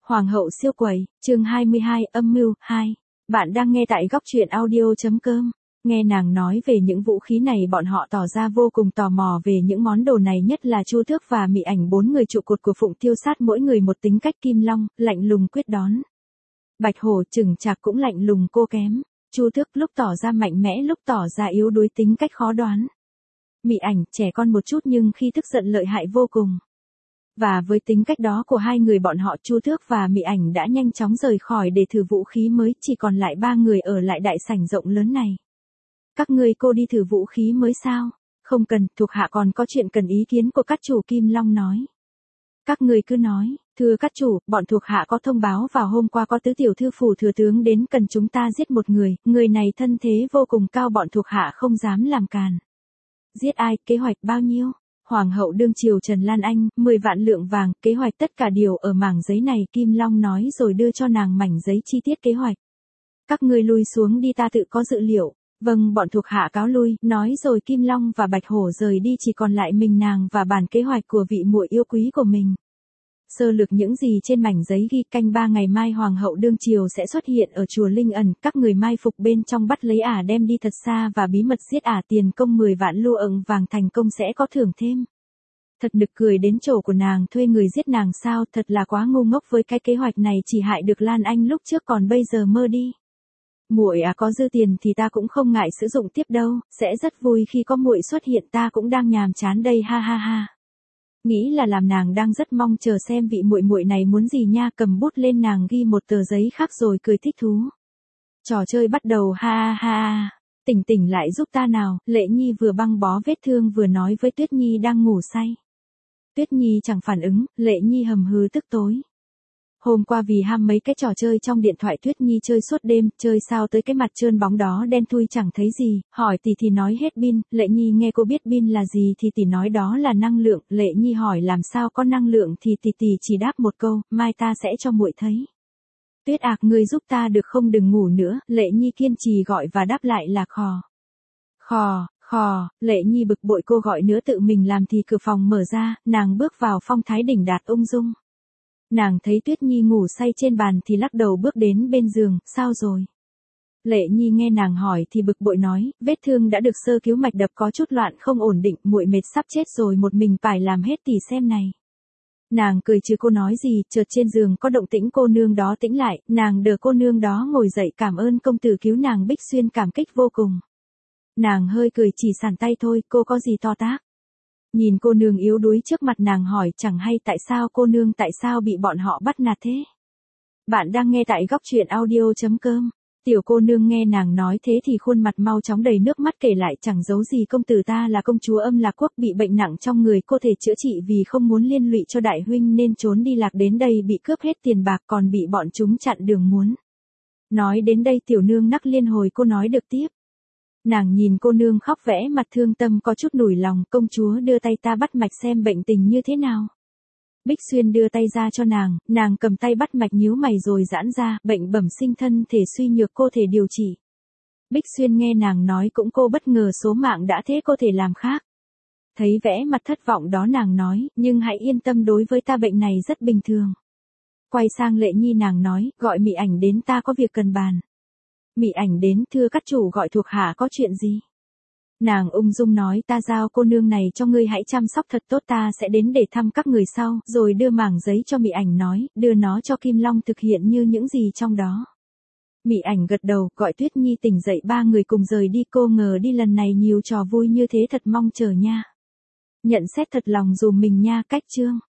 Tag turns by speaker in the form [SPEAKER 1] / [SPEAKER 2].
[SPEAKER 1] Hoàng hậu siêu quẩy, chương 22, âm mưu, 2. Bạn đang nghe tại góc truyện audio.com. Nghe nàng nói về những vũ khí này, bọn họ tỏ ra vô cùng tò mò về những món đồ này, nhất là Chu Tước và Mị Ảnh, bốn người trụ cột của Phụng Tiêu Sát, mỗi người một tính cách. Kim Long, lạnh lùng quyết đoán. Bạch Hổ chừng chạc cũng lạnh lùng cô kém. Chu Tước lúc tỏ ra mạnh mẽ, lúc tỏ ra yếu đuối, tính cách khó đoán. Mị Ảnh, trẻ con một chút nhưng khi tức giận lợi hại vô cùng. Và với tính cách đó của hai người bọn họ, Chu Tước và Mị Ảnh đã nhanh chóng rời khỏi để thử vũ khí mới, chỉ còn lại ba người ở lại đại sảnh rộng lớn này. Các ngươi cô đi thử vũ khí mới sao? Không cần, thuộc hạ còn có chuyện cần ý kiến của các chủ, Kim Long nói. Các ngươi cứ nói, thưa các chủ, bọn thuộc hạ có thông báo vào hôm qua có tứ tiểu thư phủ thừa tướng đến cần chúng ta giết một người này thân thế vô cùng cao, bọn thuộc hạ không dám làm càn. Giết ai, kế hoạch bao nhiêu? Hoàng hậu đương triều Trần Lan Anh, 10 vạn lượng vàng, kế hoạch tất cả đều ở mảng giấy này, Kim Long nói rồi đưa cho nàng mảnh giấy chi tiết kế hoạch. Các ngươi lui xuống đi, ta tự có dự liệu. Vâng, bọn thuộc hạ cáo lui, nói rồi Kim Long và Bạch Hổ rời đi, chỉ còn lại mình nàng và bản kế hoạch của vị muội yêu quý của mình. Sơ lược những gì trên mảnh giấy ghi: canh 3 ngày mai Hoàng hậu đương triều sẽ xuất hiện ở chùa Linh Ẩn, các người mai phục bên trong, bắt lấy ả đem đi thật xa và bí mật giết ả, tiền công 10 vạn lua ựng vàng, thành công sẽ có thưởng thêm. Thật nực cười đến chỗ của nàng, thuê người giết nàng sao, thật là quá ngu ngốc, với cái kế hoạch này chỉ hại được Lan Anh lúc trước, còn bây giờ mơ đi. Muội à, có dư tiền thì ta cũng không ngại sử dụng tiếp đâu, sẽ rất vui khi có muội xuất hiện, ta cũng đang nhàm chán đây, ha ha ha. Nghĩ là làm nàng đang rất mong chờ xem vị muội muội này muốn gì nha, cầm bút lên nàng ghi một tờ giấy khác rồi cười thích thú. Trò chơi bắt đầu, ha ha ha. Tỉnh lại giúp ta nào, Lệ Nhi vừa băng bó vết thương vừa nói với Tuyết Nhi đang ngủ say. Tuyết Nhi chẳng phản ứng, Lệ Nhi hầm hừ tức tối. Hôm qua vì ham mấy cái trò chơi trong điện thoại, Tuyết Nhi chơi suốt đêm, chơi sao tới cái mặt trơn bóng đó đen thui chẳng thấy gì, hỏi tỷ thì nói hết pin. Lệ Nhi nghe cô biết pin là gì thì tỷ nói đó là năng lượng. Lệ Nhi hỏi làm sao có năng lượng thì tỷ chỉ đáp một câu, mai ta sẽ cho muội thấy. Tuyết ạc, ngươi giúp ta được không, đừng ngủ nữa. Lệ Nhi kiên trì gọi và đáp lại là khò. Khò, khò. Lệ Nhi bực bội, cô gọi nữa tự mình làm thì cửa phòng mở ra, nàng bước vào, phong thái đỉnh đạt ung dung. Nàng thấy Tuyết Nhi ngủ say trên bàn thì lắc đầu bước đến bên giường, sao rồi? Lệ Nhi nghe nàng hỏi thì bực bội nói, vết thương đã được sơ cứu, mạch đập có chút loạn không ổn định, muội mệt sắp chết rồi, một mình phải làm hết, tỷ xem này. Nàng cười chứ cô nói gì, chợt trên giường có động tĩnh, cô nương đó tĩnh lại, nàng đỡ cô nương đó ngồi dậy, cảm ơn công tử cứu nàng. Bích Xuyên cảm kích vô cùng. Nàng hơi cười chỉ sản tay thôi, cô có gì to tác. Nhìn cô nương yếu đuối trước mặt nàng hỏi, chẳng hay tại sao cô nương, tại sao bị bọn họ bắt nạt thế? Bạn đang nghe tại góc truyện audio.com. Tiểu cô nương nghe nàng nói thế thì khuôn mặt mau chóng đầy nước mắt, kể lại chẳng giấu gì, công tử ta là công chúa Âm Lạc Quốc, bị bệnh nặng trong người, cô thể chữa trị, vì không muốn liên lụy cho đại huynh nên trốn đi lạc đến đây, bị cướp hết tiền bạc, còn bị bọn chúng chặn đường muốn. Nói đến đây tiểu nương nắc liên hồi, cô nói được tiếp. Nàng nhìn cô nương khóc vẽ mặt thương tâm, có chút nủi lòng, công chúa đưa tay ta bắt mạch xem bệnh tình như thế nào. Bích Xuyên đưa tay ra cho nàng cầm tay bắt mạch nhíu mày rồi giãn ra, bệnh bẩm sinh, thân thể suy nhược, cô thể điều trị. Bích Xuyên nghe nàng nói cũng cô bất ngờ, số mạng đã thế cô thể làm khác. Thấy vẽ mặt thất vọng đó nàng nói, nhưng hãy yên tâm, đối với ta bệnh này rất bình thường. Quay sang Lệ Nhi nàng nói, gọi Mị Ảnh đến, ta có việc cần bàn. Mị Ảnh đến, thưa các chủ, gọi thuộc hạ có chuyện gì? Nàng ung dung nói, ta giao cô nương này cho ngươi, hãy chăm sóc thật tốt, ta sẽ đến để thăm các người sau, rồi đưa mảng giấy cho Mị Ảnh nói, đưa nó cho Kim Long thực hiện như những gì trong đó. Mị Ảnh gật đầu, gọi Tuyết Nhi tỉnh dậy, ba người cùng rời đi, cô ngờ đi lần này nhiều trò vui như thế, thật mong chờ nha. Nhận xét thật lòng dùm mình nha. Cách chương